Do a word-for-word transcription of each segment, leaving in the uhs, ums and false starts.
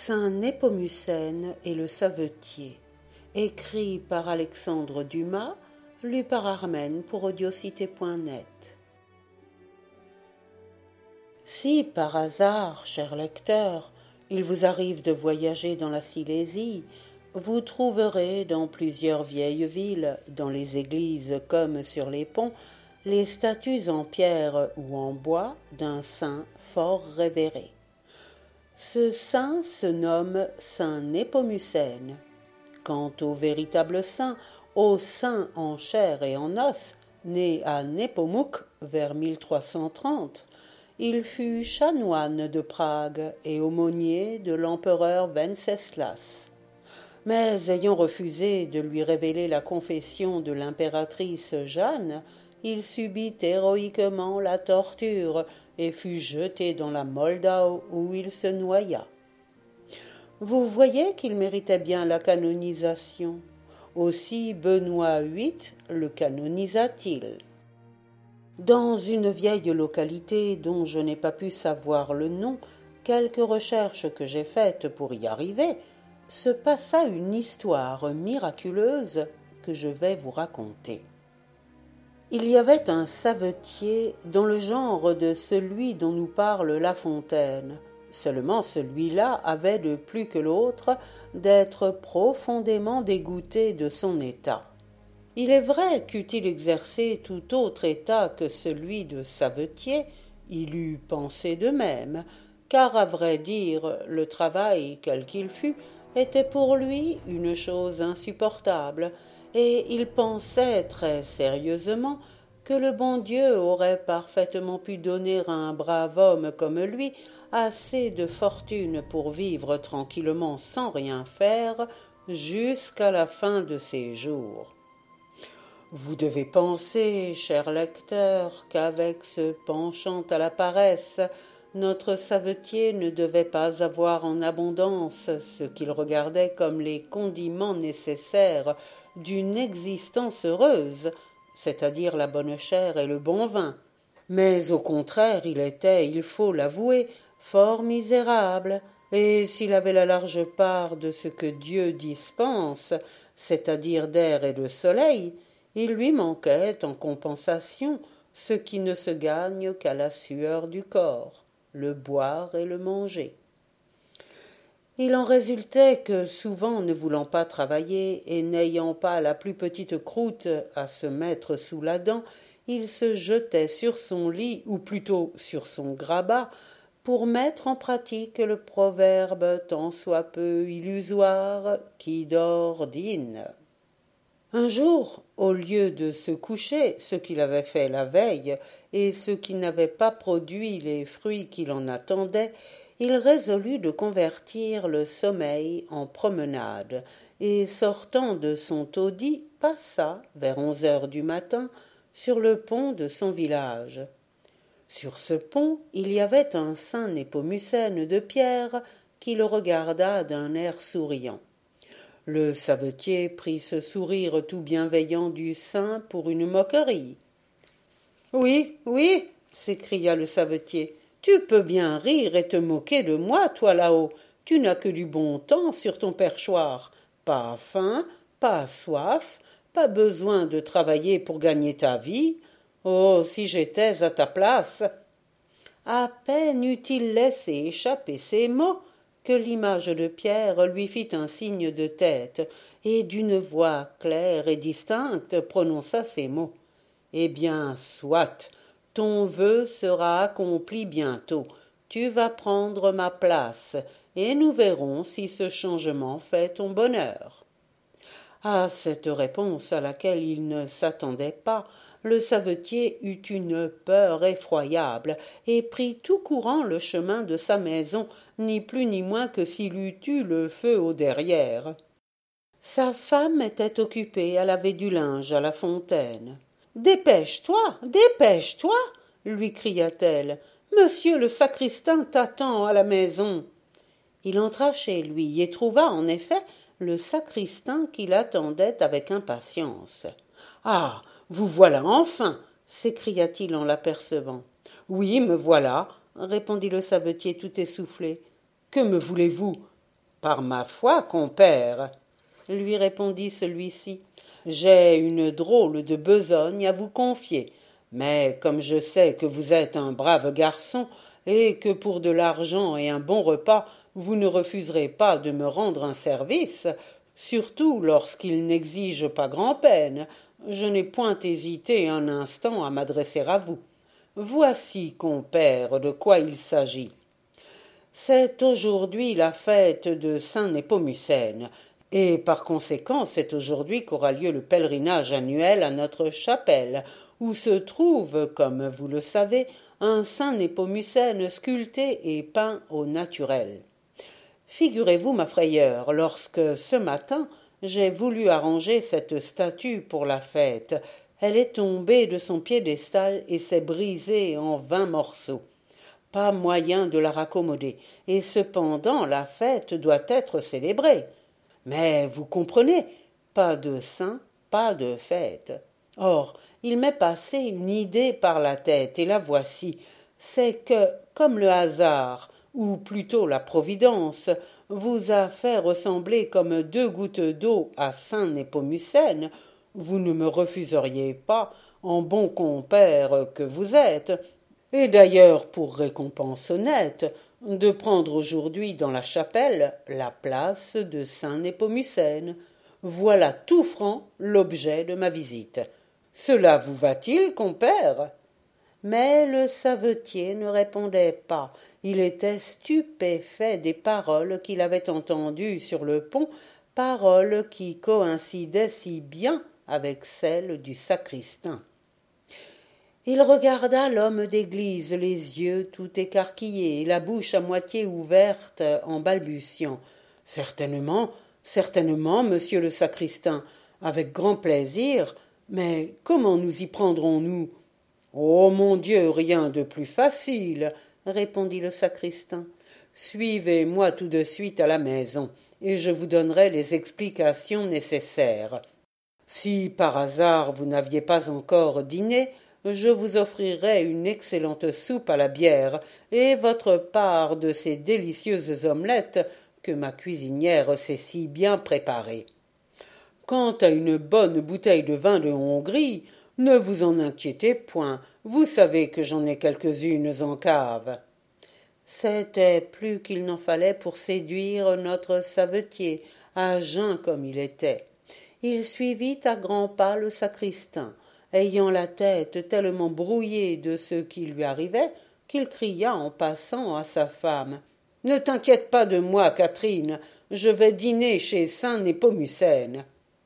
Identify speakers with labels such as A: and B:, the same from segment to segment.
A: Saint Népomucène et le Savetier, écrit par Alexandre Dumas, lu par Armen pour audiocité point net. Si par hasard, cher lecteur, il vous arrive de voyager dans la Silésie, vous trouverez dans plusieurs vieilles villes, dans les églises comme sur les ponts, les statues en pierre ou en bois d'un saint fort révéré. Ce saint se nomme saint Népomucène. Quant au véritable saint, au saint en chair et en os, né à Nepomuk vers mille trois cent trente, il fut chanoine de Prague et aumônier de l'empereur Venceslas. Mais ayant refusé de lui révéler la confession de l'impératrice Jeanne, il subit héroïquement la torture et fut jeté dans la Moldau où il se noya. Vous voyez qu'il méritait bien la canonisation. Aussi Benoît huit le canonisa-t-il. Dans une vieille localité dont je n'ai pas pu savoir le nom, quelques recherches que j'ai faites pour y arriver, se passa une histoire miraculeuse que je vais vous raconter. Il y avait un savetier dans le genre de celui dont nous parle La Fontaine. Seulement celui-là avait de plus que l'autre d'être profondément dégoûté de son état. Il est vrai qu'eût-il exercé tout autre état que celui de savetier, il eût pensé de même, car à vrai dire, le travail, quel qu'il fût, était pour lui une chose insupportable, et il pensait très sérieusement que le bon Dieu aurait parfaitement pu donner à un brave homme comme lui assez de fortune pour vivre tranquillement sans rien faire jusqu'à la fin de ses jours. Vous devez penser, cher lecteur, qu'avec ce penchant à la paresse, notre savetier ne devait pas avoir en abondance ce qu'il regardait comme les condiments nécessaires d'une existence heureuse, c'est-à-dire la bonne chair et le bon vin. Mais au contraire, il était, il faut l'avouer, fort misérable, et s'il avait la large part de ce que Dieu dispense, c'est-à-dire d'air et de soleil, il lui manquait en compensation ce qui ne se gagne qu'à la sueur du corps, le boire et le manger. Il en résultait que, souvent ne voulant pas travailler et n'ayant pas la plus petite croûte à se mettre sous la dent, il se jetait sur son lit, ou plutôt sur son grabat, pour mettre en pratique le proverbe tant soit peu illusoire qui dort dîne. Un jour, au lieu de se coucher, ce qu'il avait fait la veille, et ce qui n'avait pas produit les fruits qu'il en attendait, il résolut de convertir le sommeil en promenade, et sortant de son taudis, passa, vers onze heures du matin, sur le pont de son village. Sur ce pont, il y avait un saint Népomucène de pierre qui le regarda d'un air souriant. Le savetier prit ce sourire tout bienveillant du saint pour une moquerie. « Oui, oui, s'écria le savetier, tu peux bien rire et te moquer de moi, toi là-haut. Tu n'as que du bon temps sur ton perchoir. Pas faim, pas soif, pas besoin de travailler pour gagner ta vie. Oh, si j'étais à ta place !» À peine eut-il laissé échapper ces mots que l'image de pierre lui fit un signe de tête, et d'une voix claire et distincte prononça ces mots. « Eh bien, soit, ton vœu sera accompli bientôt, tu vas prendre ma place, et nous verrons si ce changement fait ton bonheur. » À cette réponse à laquelle il ne s'attendait pas, le savetier eut une peur effroyable et prit tout courant le chemin de sa maison, ni plus ni moins que s'il eût eu le feu au derrière. Sa femme était occupée à laver du linge à la fontaine. « Dépêche-toi, dépêche-toi » lui cria-t-elle. « Monsieur le sacristain t'attend à la maison. » Il entra chez lui et trouva en effet le sacristain qui l'attendait avec impatience. « Ah, vous voilà enfin » s'écria-t-il en l'apercevant. « Oui, me voilà » répondit le savetier tout essoufflé. « Que me voulez-vous » Par ma foi, compère, lui répondit celui-ci, j'ai une drôle de besogne à vous confier, mais comme je sais que vous êtes un brave garçon et que pour de l'argent et un bon repas vous ne refuserez pas de me rendre un service, surtout lorsqu'il n'exige pas grand-peine, je n'ai point hésité un instant à m'adresser à vous. Voici, compère, de quoi il s'agit. C'est aujourd'hui la fête de Saint Népomucène, et par conséquent c'est aujourd'hui qu'aura lieu le pèlerinage annuel à notre chapelle, où se trouve, comme vous le savez, un Saint Népomucène sculpté et peint au naturel. Figurez-vous ma frayeur, lorsque, ce matin, j'ai voulu arranger cette statue pour la fête, elle est tombée de son piédestal et s'est brisée en vingt morceaux. Pas moyen de la raccommoder, et cependant la fête doit être célébrée. Mais vous comprenez, pas de saint, pas de fête. Or, il m'est passé une idée par la tête, et la voici, c'est que, comme le hasard, ou plutôt la providence, vous a fait ressembler comme deux gouttes d'eau à saint Népomucène, vous ne me refuseriez pas, en bon compère que vous êtes, et d'ailleurs pour récompense honnête, de prendre aujourd'hui dans la chapelle la place de saint Népomucène. Voilà tout franc l'objet de ma visite. Cela vous va-t-il, compère? Mais le savetier ne répondait pas. Il était stupéfait des paroles qu'il avait entendues sur le pont, paroles qui coïncidaient si bien avec celles du sacristain. Il regarda l'homme d'église, les yeux tout écarquillés, la bouche à moitié ouverte, en balbutiant. « Certainement, certainement, monsieur le sacristain, avec grand plaisir, mais comment nous y prendrons-nous » ? « Oh, mon Dieu, rien de plus facile, » répondit le sacristain. « Suivez-moi tout de suite à la maison, et je vous donnerai les explications nécessaires. Si par hasard vous n'aviez pas encore dîné, je vous offrirai une excellente soupe à la bière et votre part de ces délicieuses omelettes que ma cuisinière sait si bien préparer. Quant à une bonne bouteille de vin de Hongrie, ne vous en inquiétez point, vous savez que j'en ai quelques-unes en cave. » C'était plus qu'il n'en fallait pour séduire notre savetier, à jeun comme il était. Il suivit à grands pas le sacristain, ayant la tête tellement brouillée de ce qui lui arrivait qu'il cria en passant à sa femme. « Ne t'inquiète pas de moi, Catherine, je vais dîner chez saint Népomucène. »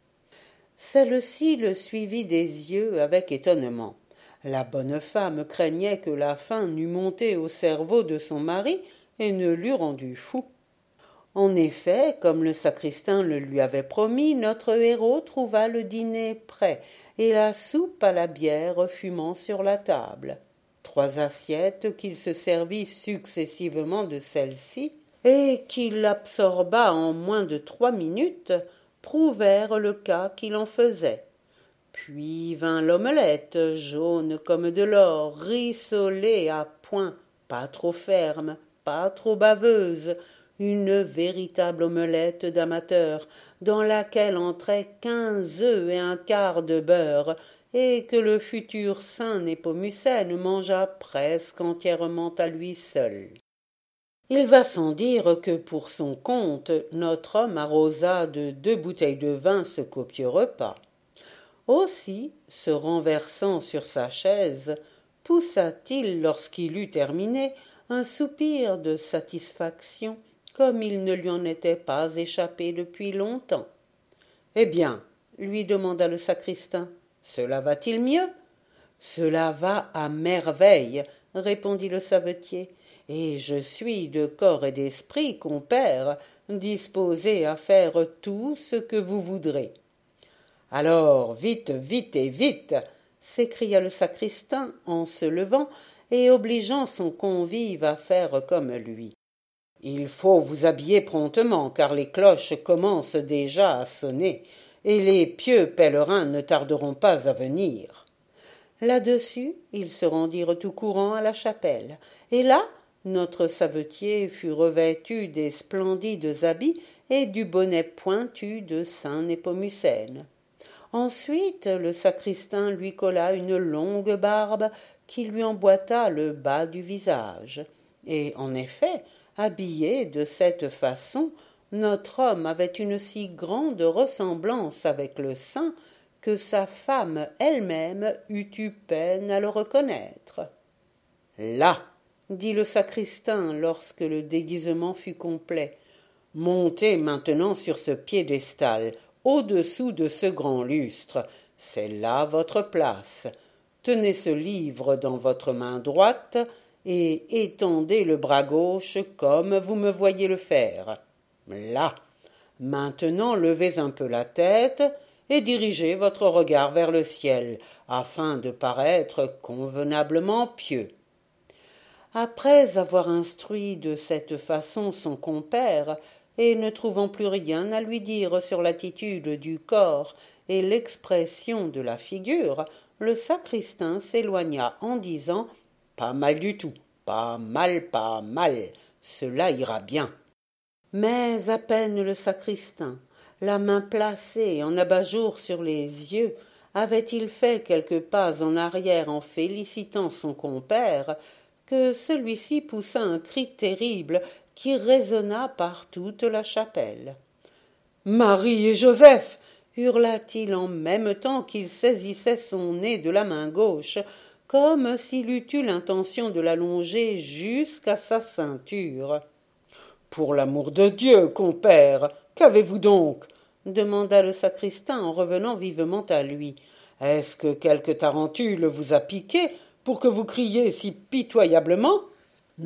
A: Celle-ci le suivit des yeux avec étonnement. La bonne femme craignait que la faim n'eût monté au cerveau de son mari et ne l'eût rendu fou. En effet, comme le sacristain le lui avait promis, notre héros trouva le dîner prêt et la soupe à la bière fumant sur la table. Trois assiettes qu'il se servit successivement de celle-ci et qu'il absorba en moins de trois minutes prouvèrent le cas qu'il en faisait. Puis vint l'omelette, jaune comme de l'or, rissolée à point, pas trop ferme, pas trop baveuse, une véritable omelette d'amateur, dans laquelle entraient quinze œufs et un quart de beurre, et que le futur saint Népomucène mangea presque entièrement à lui seul. Il va sans dire que, pour son compte, notre homme arrosa de deux bouteilles de vin ce copieux repas. Aussi, se renversant sur sa chaise, poussa-t-il, lorsqu'il eut terminé, un soupir de satisfaction, comme il ne lui en était pas échappé depuis longtemps. « Eh bien, » lui demanda le sacristain, « cela va-t-il mieux ?»« Cela va à merveille, » répondit le savetier, « et je suis de corps et d'esprit, compère, disposé à faire tout ce que vous voudrez. » « Alors, vite, vite et vite !» s'écria le sacristain en se levant et obligeant son convive à faire comme lui. « Il faut vous habiller promptement, car les cloches commencent déjà à sonner, et les pieux pèlerins ne tarderont pas à venir. » Là-dessus, ils se rendirent tout courant à la chapelle, et là, notre savetier fut revêtu des splendides habits et du bonnet pointu de saint Népomucène. Ensuite, le sacristain lui colla une longue barbe qui lui emboîta le bas du visage. Et en effet, habillé de cette façon, notre homme avait une si grande ressemblance avec le saint que sa femme elle-même eut eu peine à le reconnaître. « Là, dit le sacristain lorsque le déguisement fut complet, montez maintenant sur ce piédestal, au-dessous de ce grand lustre, c'est là votre place. Tenez ce livre dans votre main droite et étendez le bras gauche comme vous me voyez le faire. Là. Maintenant levez un peu la tête et dirigez votre regard vers le ciel, afin de paraître convenablement pieux. » Après avoir instruit de cette façon son compère, et ne trouvant plus rien à lui dire sur l'attitude du corps et l'expression de la figure, le sacristain s'éloigna en disant « Pas mal du tout, pas mal, pas mal, cela ira bien. » Mais à peine le sacristain, la main placée en abat-jour sur les yeux, avait-il fait quelques pas en arrière en félicitant son compère, que celui-ci poussa un cri terrible qui résonna par toute la chapelle. « Marie et Joseph !» hurla-t-il en même temps qu'il saisissait son nez de la main gauche, comme s'il eût eu l'intention de l'allonger jusqu'à sa ceinture. « Pour l'amour de Dieu, compère, qu'avez-vous donc ?» demanda le sacristain en revenant vivement à lui. « Est-ce que quelque tarentule vous a piqué pour que vous criez si pitoyablement ?»« Non, »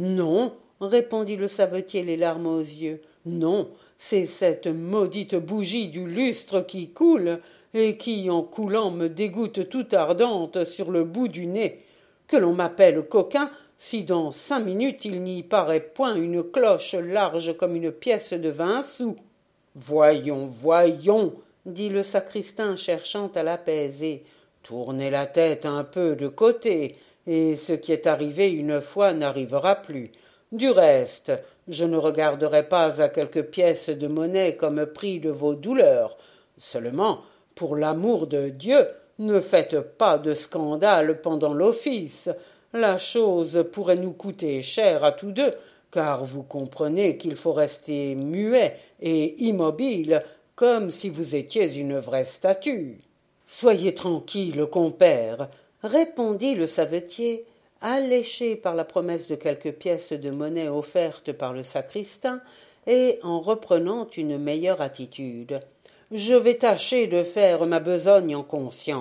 A: répondit le savetier les larmes aux yeux. « Non, c'est cette maudite bougie du lustre qui coule, et qui, en coulant, me dégoûte toute ardente sur le bout du nez. Que l'on m'appelle coquin, si dans cinq minutes il n'y paraît point une cloche large comme une pièce de vingt sous. »« Voyons, voyons, » dit le sacristain cherchant à l'apaiser. « Tournez la tête un peu de côté, et ce qui est arrivé une fois n'arrivera plus. Du reste, je ne regarderai pas à quelques pièces de monnaie comme prix de vos douleurs. Seulement, pour l'amour de Dieu, ne faites pas de scandale pendant l'office. La chose pourrait nous coûter cher à tous deux, car vous comprenez qu'il faut rester muet et immobile, comme si vous étiez une vraie statue. »« Soyez tranquille, compère, » répondit le savetier, alléché par la promesse de quelques pièces de monnaie offertes par le sacristain, et en reprenant une meilleure attitude. « Je vais tâcher de faire ma besogne en conscience. »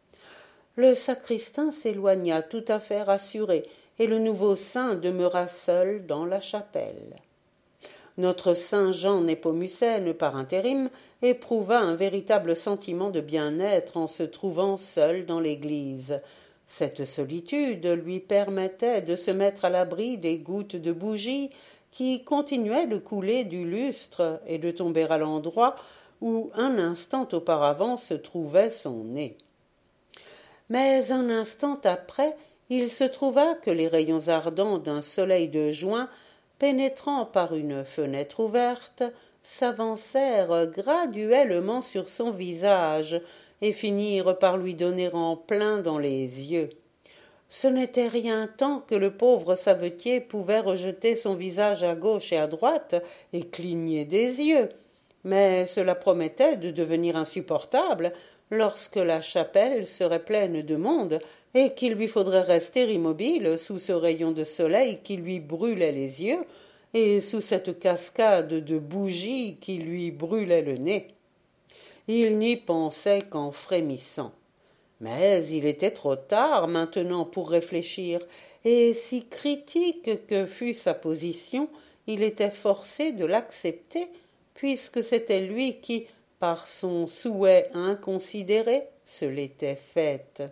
A: Le sacristain s'éloigna tout à fait rassuré, et le nouveau saint demeura seul dans la chapelle. Notre saint Jean Népomucène, par intérim, éprouva un véritable sentiment de bien-être en se trouvant seul dans l'église. Cette solitude lui permettait de se mettre à l'abri des gouttes de bougie qui continuaient de couler du lustre et de tomber à l'endroit où un instant auparavant se trouvait son nez. Mais un instant après, il se trouva que les rayons ardents d'un soleil de juin, pénétrant par une fenêtre ouverte, s'avancèrent graduellement sur son visage et finirent par lui donner en plein dans les yeux. Ce n'était rien tant que le pauvre savetier pouvait rejeter son visage à gauche et à droite et cligner des yeux, mais cela promettait de devenir insupportable lorsque la chapelle serait pleine de monde et qu'il lui faudrait rester immobile sous ce rayon de soleil qui lui brûlait les yeux et sous cette cascade de bougies qui lui brûlait le nez. Il n'y pensait qu'en frémissant. Mais il était trop tard maintenant pour réfléchir, et si critique que fût sa position, il était forcé de l'accepter, puisque c'était lui qui, par son souhait inconsidéré, se l'était faite.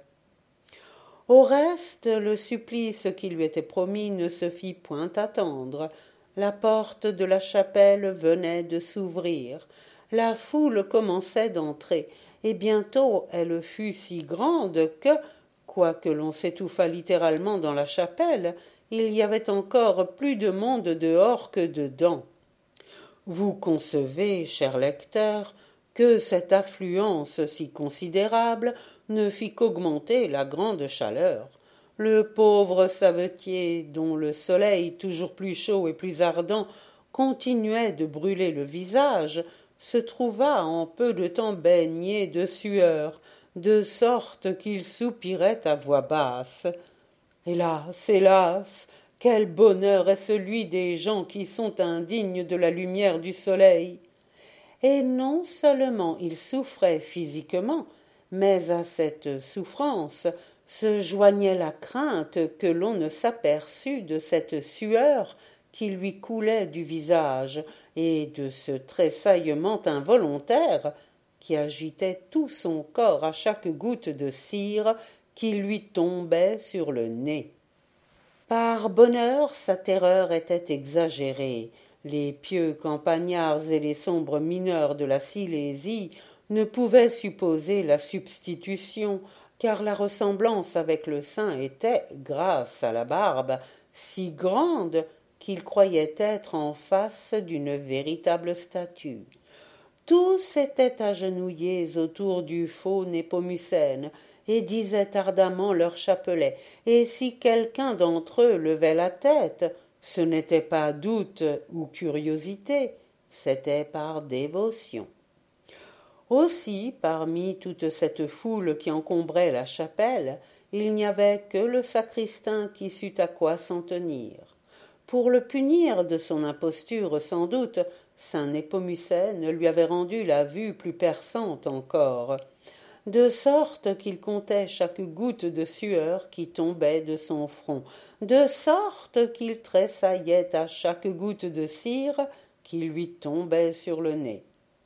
A: Au reste, le supplice qui lui était promis ne se fit point attendre. La porte de la chapelle venait de s'ouvrir. La foule commençait d'entrer, et bientôt elle fut si grande que, quoique l'on s'étouffât littéralement dans la chapelle, il y avait encore plus de monde dehors que dedans. Vous concevez, cher lecteur, que cette affluence si considérable ne fit qu'augmenter la grande chaleur. Le pauvre savetier, dont le soleil, toujours plus chaud et plus ardent, continuait de brûler le visage, se trouva en peu de temps baigné de sueur, de sorte qu'il soupirait à voix basse. Hélas, hélas, quel bonheur est celui des gens qui sont indignes de la lumière du soleil! Et non seulement il souffrait physiquement, mais à cette souffrance se joignait la crainte que l'on ne s'aperçût de cette sueur qui lui coulait du visage et de ce tressaillement involontaire qui agitait tout son corps à chaque goutte de cire qui lui tombait sur le nez. Par bonheur, sa terreur était exagérée. Les pieux campagnards et les sombres mineurs de la Silésie ne pouvaient supposer la substitution, car la ressemblance avec le saint était, grâce à la barbe, si grande qu'ils croyaient être en face d'une véritable statue. Tous étaient agenouillés autour du faux Népomucène et disaient ardemment leur chapelet, et si quelqu'un d'entre eux levait la tête, ce n'était pas doute ou curiosité, c'était par dévotion. Aussi, parmi toute cette foule qui encombrait la chapelle, il n'y avait que le sacristain qui sût à quoi s'en tenir. Pour le punir de son imposture, sans doute, saint Népomucène lui avait rendu la vue plus perçante encore, de sorte qu'il comptait chaque goutte de sueur qui tombait de son front, de sorte qu'il tressaillait à chaque goutte de cire qui lui tombait sur le nez.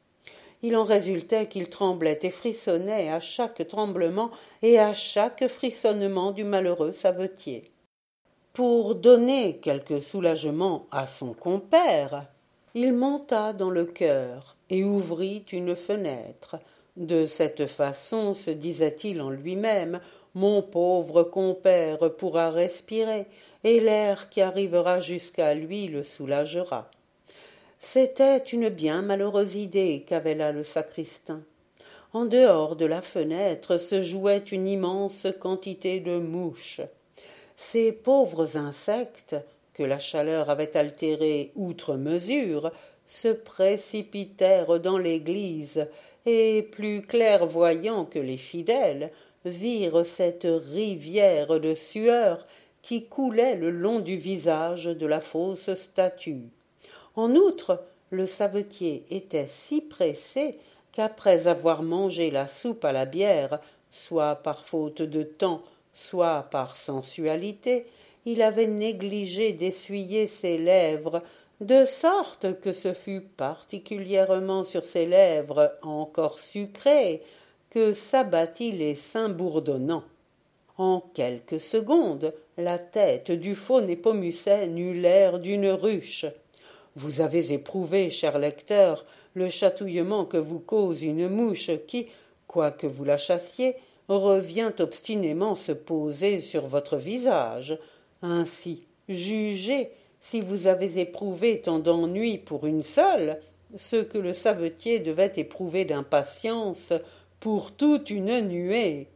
A: Il en résultait qu'il tremblait et frissonnait à chaque tremblement et à chaque frissonnement du malheureux savetier. Pour donner quelque soulagement à son compère, il monta dans le chœur et ouvrit une fenêtre. De cette façon, se disait-il en lui-même, mon pauvre compère pourra respirer, et l'air qui arrivera jusqu'à lui le soulagera. C'était une bien malheureuse idée qu'avait là le sacristain. En dehors de la fenêtre se jouait une immense quantité de mouches. Ces pauvres insectes, que la chaleur avait altérés outre mesure, se précipitèrent dans l'église, et plus clairvoyants que les fidèles, virent cette rivière de sueur qui coulait le long du visage de la fausse statue. En outre, le savetier était si pressé qu'après avoir mangé la soupe à la bière, soit par faute de temps, soit par sensualité, il avait négligé d'essuyer ses lèvres, de sorte que ce fut particulièrement sur ses lèvres encore sucrées que s'abattit l'essaim bourdonnant. En quelques secondes, la tête du faux Népomucène eut l'air d'une ruche. Vous avez éprouvé, cher lecteur, le chatouillement que vous cause une mouche qui, quoique vous la chassiez, revient obstinément se poser sur votre visage. Ainsi, jugez si vous avez éprouvé tant d'ennui pour une seule, ce que le savetier devait éprouver d'impatience pour toute une nuée.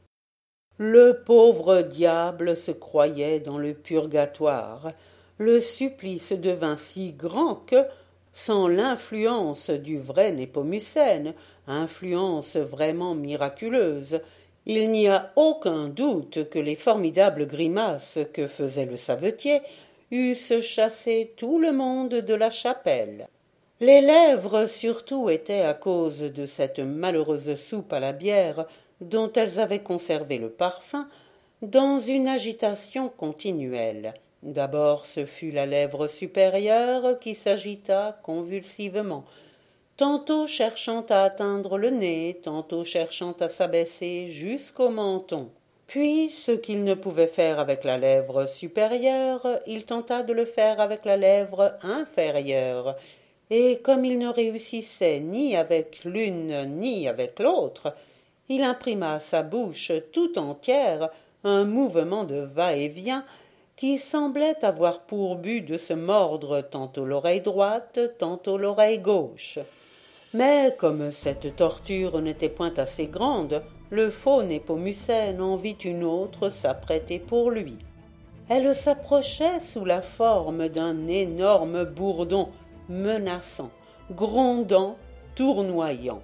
A: Le pauvre diable se croyait dans le purgatoire. Le supplice devint si grand que, sans l'influence du vrai Népomucène, influence vraiment miraculeuse, il n'y a aucun doute que les formidables grimaces que faisait le savetier eussent chassé tout le monde de la chapelle. Les lèvres surtout étaient, à cause de cette malheureuse soupe à la bière dont elles avaient conservé le parfum, dans une agitation continuelle. D'abord ce fut la lèvre supérieure qui s'agita convulsivement, tantôt cherchant à atteindre le nez, tantôt cherchant à s'abaisser jusqu'au menton. Puis, ce qu'il ne pouvait faire avec la lèvre supérieure, il tenta de le faire avec la lèvre inférieure, et comme il ne réussissait ni avec l'une ni avec l'autre, il imprima à sa bouche tout entière un mouvement de va-et-vient qui semblait avoir pour but de se mordre tantôt l'oreille droite, tantôt l'oreille gauche. Mais comme cette torture n'était point assez grande, le faux Népomucène en vit une autre s'apprêter pour lui. Elle s'approchait sous la forme d'un énorme bourdon menaçant, grondant, tournoyant.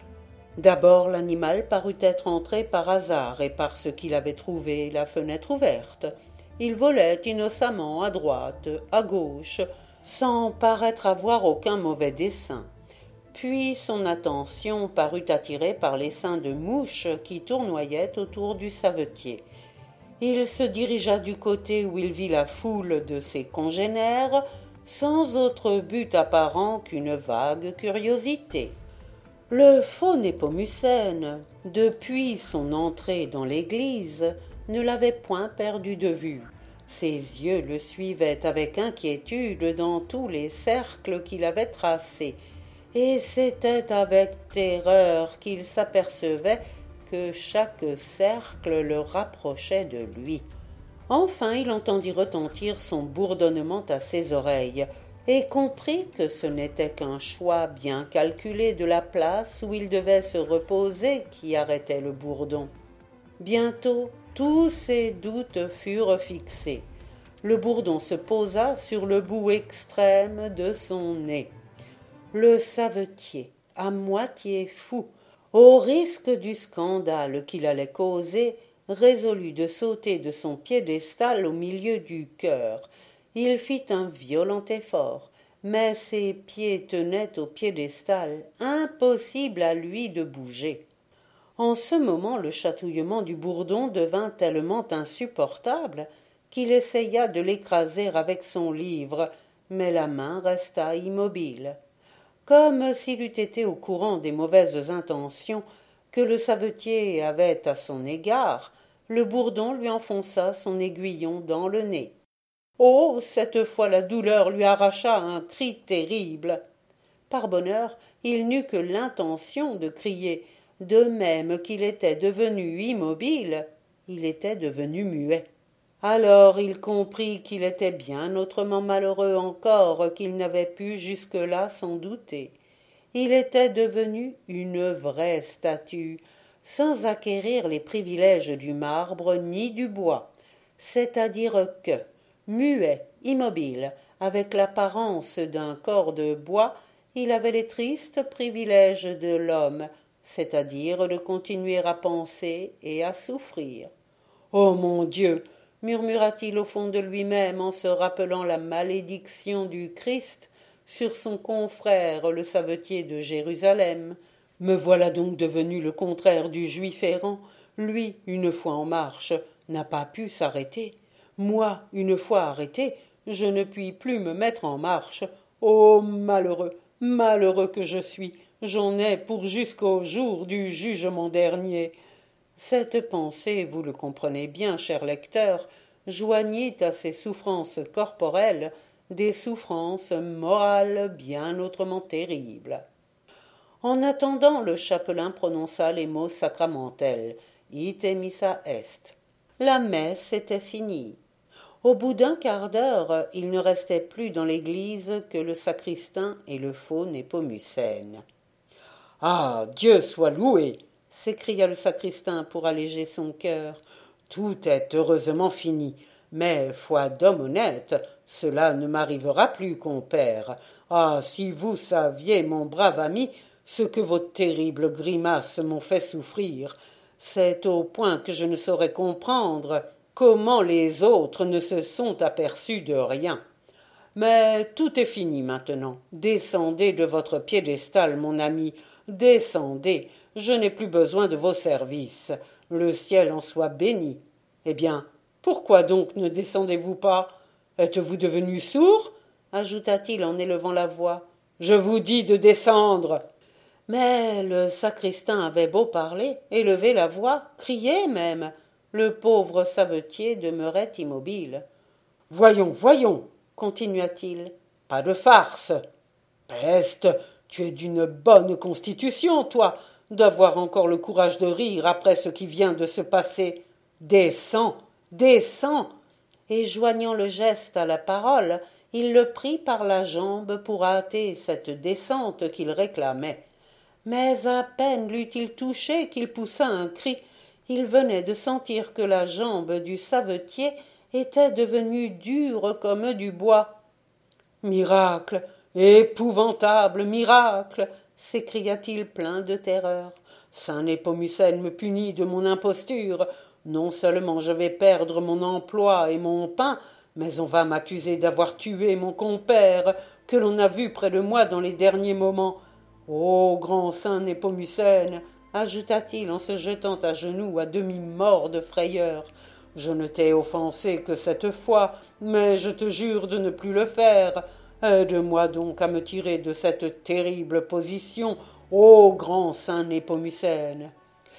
A: D'abord l'animal parut être entré par hasard et parce qu'il avait trouvé la fenêtre ouverte. Il volait innocemment à droite, à gauche, sans paraître avoir aucun mauvais dessein. Puis son attention parut attirée par les seins de mouche qui tournoyaient autour du savetier. Il se dirigea du côté où il vit la foule de ses congénères, sans autre but apparent qu'une vague curiosité. Le faux Népomucène, depuis son entrée dans l'église, ne l'avait point perdu de vue. Ses yeux le suivaient avec inquiétude dans tous les cercles qu'il avait tracés, et c'était avec terreur qu'il s'apercevait que chaque cercle le rapprochait de lui. Enfin il entendit retentir son bourdonnement à ses oreilles, et comprit que ce n'était qu'un choix bien calculé de la place où il devait se reposer qui arrêtait le bourdon. Bientôt tous ses doutes furent fixés. Le bourdon se posa sur le bout extrême de son nez. Le savetier, à moitié fou, au risque du scandale qu'il allait causer, résolut de sauter de son piédestal au milieu du chœur. Il fit un violent effort, mais ses pieds tenaient au piédestal, impossible à lui de bouger. En ce moment le chatouillement du bourdon devint tellement insupportable qu'il essaya de l'écraser avec son livre, mais la main resta immobile. Comme s'il eût été au courant des mauvaises intentions que le savetier avait à son égard, le bourdon lui enfonça son aiguillon dans le nez. Oh, cette fois la douleur lui arracha un cri terrible. Par bonheur, il n'eut que l'intention de crier, de même qu'il était devenu immobile, il était devenu muet. Alors il comprit qu'il était bien autrement malheureux encore qu'il n'avait pu jusque-là s'en douter. Il était devenu une vraie statue, sans acquérir les privilèges du marbre ni du bois, c'est-à-dire que, muet, immobile, avec l'apparence d'un corps de bois, il avait les tristes privilèges de l'homme, c'est-à-dire de continuer à penser et à souffrir. « Oh mon Dieu !» murmura-t-il au fond de lui-même en se rappelant la malédiction du Christ sur son confrère le savetier de Jérusalem. « Me voilà donc devenu le contraire du juif errant. Lui, une fois en marche, n'a pas pu s'arrêter. Moi, une fois arrêté, je ne puis plus me mettre en marche. Oh malheureux, malheureux que je suis, j'en ai pour jusqu'au jour du jugement dernier. » Cette pensée, vous le comprenez bien, cher lecteur, joignit à ces souffrances corporelles des souffrances morales bien autrement terribles. En attendant, le chapelain prononça les mots sacramentels « Ite missa est ». La messe était finie. Au bout d'un quart d'heure, il ne restait plus dans l'église que le sacristain et le faux Népomucène. « Ah, Dieu soit loué !» s'écria le sacristain pour alléger son cœur. « Tout est heureusement fini, mais, foi d'homme honnête, cela ne m'arrivera plus, compère. Ah, si vous saviez, mon brave ami, ce que vos terribles grimaces m'ont fait souffrir, c'est au point que je ne saurais comprendre comment les autres ne se sont aperçus de rien. Mais tout est fini maintenant. Descendez de votre piédestal, mon ami, descendez. Je n'ai plus besoin de vos services. Le ciel en soit béni. Eh bien, pourquoi donc ne descendez-vous pas? Êtes-vous devenu sourd? Ajouta-t-il en élevant la voix. Je vous dis de descendre. Mais le sacristain avait beau parler, élever la voix, crier même, le pauvre savetier demeurait immobile. Voyons, voyons, continua-t-il. Pas de farce. Peste, tu es d'une bonne constitution, toi, d'avoir encore le courage de rire après ce qui vient de se passer. Descends, descends. et joignant le geste à la parole, il le prit par la jambe pour hâter cette descente qu'il réclamait. Mais à peine l'eut-il touché qu'il poussa un cri. Il venait de sentir que la jambe du savetier était devenue dure comme du bois. « Miracle! Épouvantable miracle !» s'écria-t-il plein de terreur. « Saint Népomucène me punit de mon imposture. Non seulement je vais perdre mon emploi et mon pain, mais on va m'accuser d'avoir tué mon compère, que l'on a vu près de moi dans les derniers moments. Ô grand saint Népomucène, ajouta-t-il en se jetant à genoux à demi mort de frayeur, je ne t'ai offensé que cette fois, mais je te jure de ne plus le faire. Aide-moi donc à me tirer de cette terrible position, ô grand saint Népomucène. »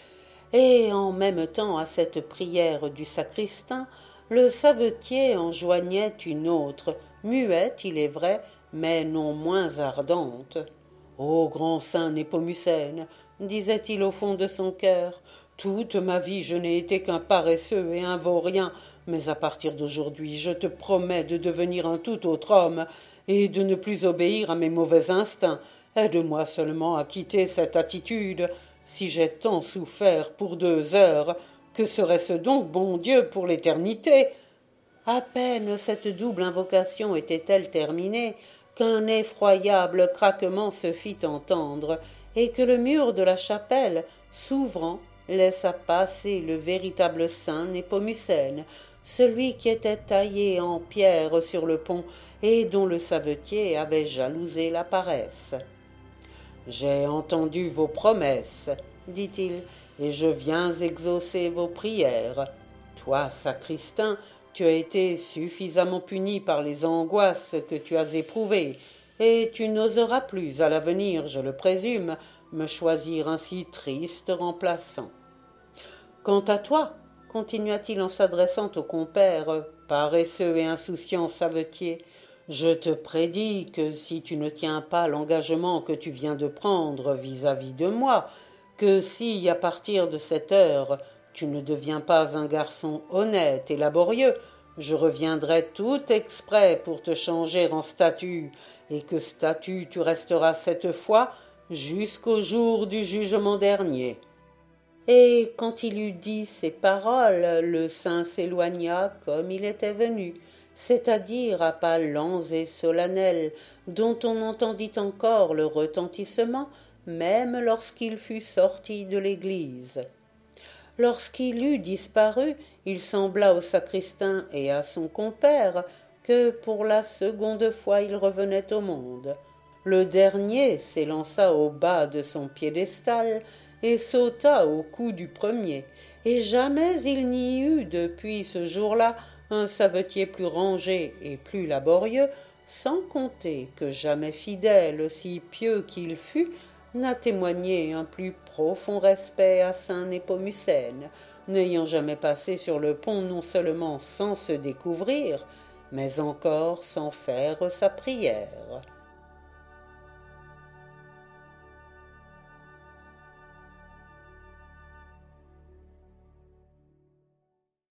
A: Et en même temps à cette prière du sacristain, le savetier en joignait une autre, muette, il est vrai, mais non moins ardente. « Ô grand saint Népomucène, disait-il au fond de son cœur, toute ma vie je n'ai été qu'un paresseux et un vaurien, mais à partir d'aujourd'hui je te promets de devenir un tout autre homme et de ne plus obéir à mes mauvais instincts. Aide-moi seulement à quitter cette attitude. Si j'ai tant souffert pour deux heures, que serait-ce donc, bon Dieu, pour l'éternité ?» À peine cette double invocation était-elle terminée qu'un effroyable craquement se fit entendre et que le mur de la chapelle, s'ouvrant, laissa passer le véritable saint Népomucène, celui qui était taillé en pierre sur le pont et dont le savetier avait jalousé la paresse. « J'ai entendu vos promesses, dit-il, et je viens exaucer vos prières. Toi, sacristain, tu as été suffisamment puni par les angoisses que tu as éprouvées, et tu n'oseras plus à l'avenir, je le présume, me choisir un si triste remplaçant. Quant à toi, continua-t-il en s'adressant au compère, paresseux et insouciant savetier, je te prédis que si tu ne tiens pas l'engagement que tu viens de prendre vis-à-vis de moi, que si, à partir de cette heure, tu ne deviens pas un garçon honnête et laborieux, je reviendrai tout exprès pour te changer en statue, et que statue tu resteras cette fois jusqu'au jour du jugement dernier. » Et quand il eut dit ces paroles, le saint s'éloigna comme il était venu, c'est-à-dire à pas lents et solennels, dont on entendit encore le retentissement, même lorsqu'il fut sorti de l'église. Lorsqu'il eut disparu, il sembla au sacristain et à son compère que pour la seconde fois il revenait au monde. Le dernier s'élança au bas de son piédestal et sauta au cou du premier, et jamais il n'y eut depuis ce jour-là un savetier plus rangé et plus laborieux, sans compter que jamais fidèle, aussi pieux qu'il fût, n'a témoigné un plus profond respect à saint Népomucène, n'ayant jamais passé sur le pont non seulement sans se découvrir, mais encore sans faire sa prière.